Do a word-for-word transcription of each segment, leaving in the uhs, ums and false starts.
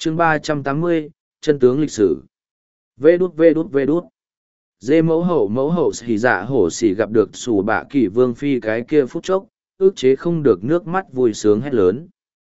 chương ba trăm tám mươi, chân tướng lịch sử. Vê đút vê đút vê đút. Dê mẫu hậu mẫu hậu xì dạ hổ xì gặp được xù bạ kỳ vương phi cái kia phút chốc, ước chế không được nước mắt vui sướng hét lớn.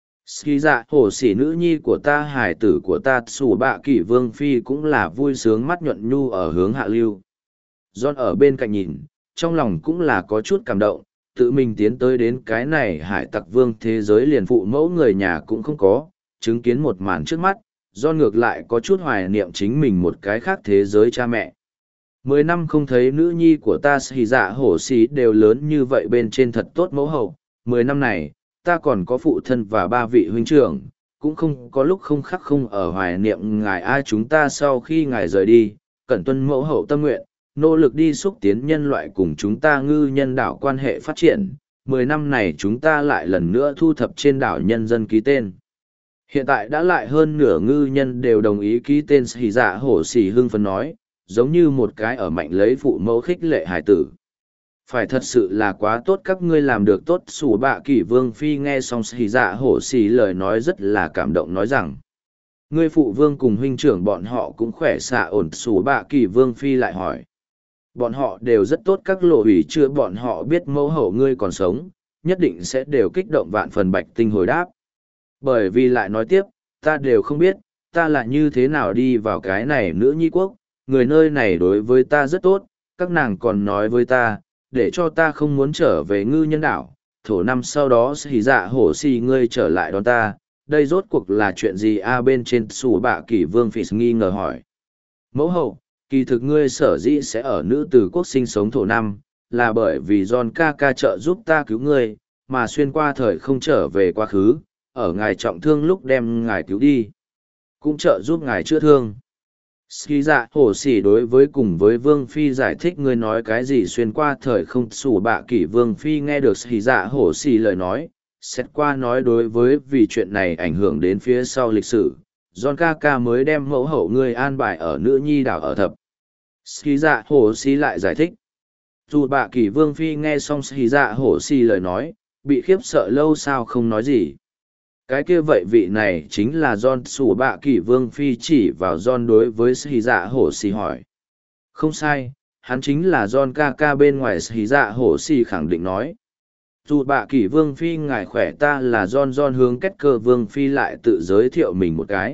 Xì dạ hổ xì nữ nhi của ta hải tử của ta xù bạ kỳ vương phi cũng là vui sướng mắt nhuận nhu ở hướng hạ lưu. John ở bên cạnh nhìn, trong lòng cũng là có chút cảm động, tự mình tiến tới đến cái này hải tặc vương thế giới liền phụ mẫu người nhà cũng không có, chứng kiến một màn trước mắt, John ngược lại có chút hoài niệm chính mình một cái khác thế giới cha mẹ. Mười năm không thấy nữ nhi của ta xì dạ hổ xì đều lớn như vậy bên trên thật tốt mẫu hậu, mười năm này, ta còn có phụ thân và ba vị huynh trưởng, cũng không có lúc không khắc không ở hoài niệm ngài ai chúng ta sau khi ngài rời đi, cẩn tuân mẫu hậu tâm nguyện, nỗ lực đi xúc tiến nhân loại cùng chúng ta ngư nhân đảo quan hệ phát triển. Mười năm này chúng ta lại lần nữa thu thập trên đảo nhân dân ký tên. Hiện tại đã lại hơn nửa ngư nhân đều đồng ý ký tên xì dạ hổ xì hưng phấn nói, giống như một cái ở mạnh lấy phụ mẫu khích lệ hải tử. Phải thật sự là quá tốt các ngươi làm được tốt. Sủ bạ kỷ vương phi nghe xong xì dạ hổ xì lời nói rất là cảm động nói rằng, ngươi phụ vương cùng huynh trưởng bọn họ cũng khỏe xạ ổn. Sủ bạ kỷ vương phi lại hỏi, bọn họ đều rất tốt. Các lộ ủy chưa bọn họ biết mẫu hậu ngươi còn sống, nhất định sẽ đều kích động vạn phần. Bạch tinh hồi đáp, bởi vì lại nói tiếp, ta đều không biết, ta là như thế nào đi vào cái này nữ nhi quốc, người nơi này đối với ta rất tốt, các nàng còn nói với ta, để cho ta không muốn trở về ngư nhân đảo, thổ năm sau đó xì dạ hổ xì ngươi trở lại đón ta, đây rốt cuộc là chuyện gì a bên trên sủ bạ kỷ vương phỉ nghi ngờ hỏi. Mẫu hậu, kỳ thực ngươi sở dĩ sẽ ở nữ tử quốc sinh sống thổ năm, là bởi vì John ca ca trợ giúp ta cứu ngươi, mà xuyên qua thời không trở về quá khứ, ở ngài trọng thương lúc đem ngài cứu đi, cũng trợ giúp ngài chữa thương. Ski dạ hổ xỉ đối với cùng với Vương Phi giải thích ngươi nói cái gì xuyên qua thời không. Sủ bạ kỷ Vương Phi nghe được Ski dạ hổ xỉ lời nói, xét qua nói đối với vì chuyện này ảnh hưởng đến phía sau lịch sử, John ca ca mới đem mẫu hậu ngươi an bài ở nữ nhi đảo ở thập. Ski dạ hổ xỉ lại giải thích. Dù bạ kỷ Vương Phi nghe xong Ski dạ hổ xỉ lời nói, bị khiếp sợ lâu sao không nói gì. Cái kia vậy vị này chính là John. Sủ bạ kỷ vương phi chỉ vào John đối với xì dạ hổ xì hỏi. Không sai, hắn chính là John ca ca bên ngoài. Xì dạ hổ xì khẳng định nói. Dù bạ kỷ vương phi ngài khỏe, ta là John. John hướng kết cơ vương phi lại tự giới thiệu mình một cái.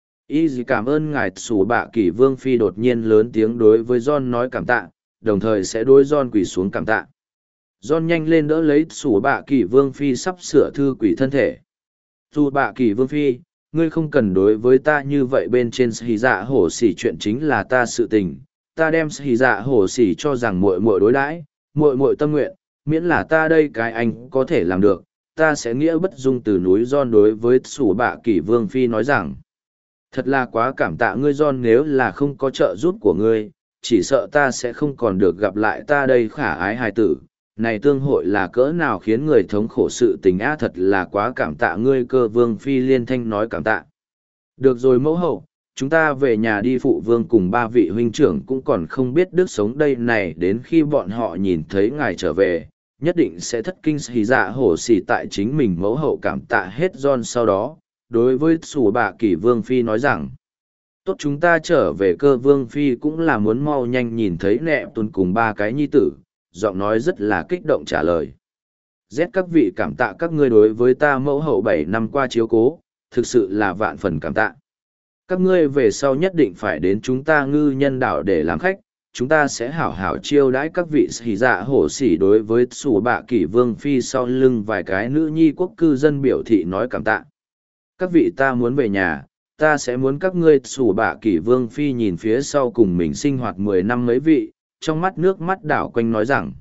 Y gì cảm ơn ngài. Sủ bạ kỷ vương phi đột nhiên lớn tiếng đối với John nói cảm tạ, đồng thời sẽ đối John quỳ xuống cảm tạ. John nhanh lên đỡ lấy sủ bạ kỷ vương phi sắp sửa thư quỷ thân thể. Dù bạ kỳ vương phi, ngươi không cần đối với ta như vậy, bên trên xì dạ hổ xỉ chuyện chính là ta sự tình, ta đem xì dạ hổ xỉ cho rằng muội muội đối đãi, muội muội tâm nguyện, miễn là ta đây cái anh có thể làm được, ta sẽ nghĩa bất dung từ núi. John đối với sủ bạ kỳ vương phi nói rằng, thật là quá cảm tạ ngươi John, nếu là không có trợ giúp của ngươi, chỉ sợ ta sẽ không còn được gặp lại ta đây khả ái hài tử. Này tương hội là cỡ nào khiến người thống khổ sự tình á, thật là quá cảm tạ ngươi. Cơ vương phi liên thanh nói cảm tạ. Được rồi mẫu hậu, chúng ta về nhà đi. Phụ vương cùng ba vị huynh trưởng cũng còn không biết đức sống đây này, đến khi bọn họ nhìn thấy ngài trở về, nhất định sẽ thất kinh. Xì dạ hổ xì tại chính mình mẫu hậu cảm tạ hết John sau đó, đối với sủ bạ kỷ vương phi nói rằng, tốt chúng ta trở về. Cơ vương phi cũng là muốn mau nhanh nhìn thấy nẹ tuần cùng ba cái nhi tử, giọng nói rất là kích động trả lời. Z các vị cảm tạ các ngươi đối với ta mẫu hậu bảy năm qua chiếu cố, thực sự là vạn phần cảm tạ. Các ngươi về sau nhất định phải đến chúng ta ngư nhân đảo để làm khách, chúng ta sẽ hảo hảo chiêu đãi các vị. Xì dạ hổ xỉ đối với sủ bạ kỷ vương phi sau lưng vài cái nữ nhi quốc cư dân biểu thị nói cảm tạ. Các vị ta muốn về nhà, ta sẽ muốn các ngươi. Sủ bạ kỷ vương phi nhìn phía sau cùng mình sinh hoạt mười năm mấy vị, trong mắt nước mắt đảo quanh nói rằng,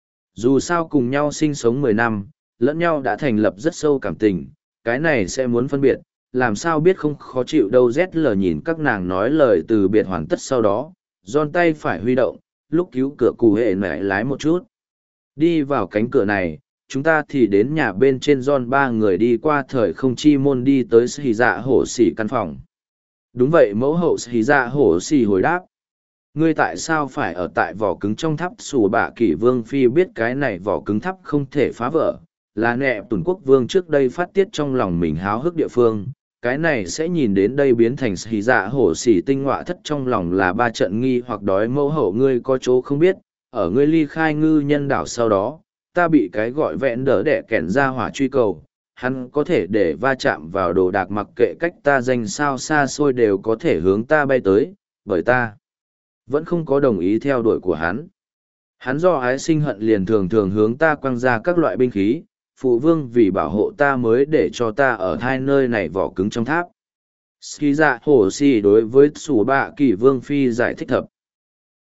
dù sao cùng nhau sinh sống mười năm, lẫn nhau đã thành lập rất sâu cảm tình, cái này sẽ muốn phân biệt, làm sao biết không khó chịu đâu. Z lờ nhìn các nàng nói lời từ biệt hoàn tất sau đó, John tay phải huy động, lúc cứu cửa cụ hệ mẹ lái một chút. Đi vào cánh cửa này, chúng ta thì đến nhà bên trên. John ba người đi qua thời không chi môn đi tới xì dạ hổ xỉ căn phòng. Đúng vậy mẫu hậu. Xì dạ hổ xỉ hồi đáp, ngươi tại sao phải ở tại vỏ cứng trong tháp? Sủ bạ kỷ vương phi biết cái này vỏ cứng tháp không thể phá vỡ, là nẹ tuần quốc vương trước đây phát tiết trong lòng mình háo hức địa phương, cái này sẽ nhìn đến đây biến thành xì dạ hổ xỉ tinh ngọa thất trong lòng là ba trận nghi hoặc đói mẫu hậu ngươi có chỗ không biết, ở ngươi ly khai ngư nhân đảo sau đó, ta bị cái gọi vẹn đỡ đẻ kẻn ra hỏa truy cầu, hắn có thể để va chạm vào đồ đạc mặc kệ cách ta danh sao xa xôi đều có thể hướng ta bay tới, bởi ta vẫn không có đồng ý theo đuổi của hắn. Hắn do ái sinh hận liền thường thường hướng ta quăng ra các loại binh khí, phụ vương vì bảo hộ ta mới để cho ta ở hai nơi này vỏ cứng trong tháp. Ski dạ hổ xì đối với sủ bạ kỳ vương phi giải thích thập.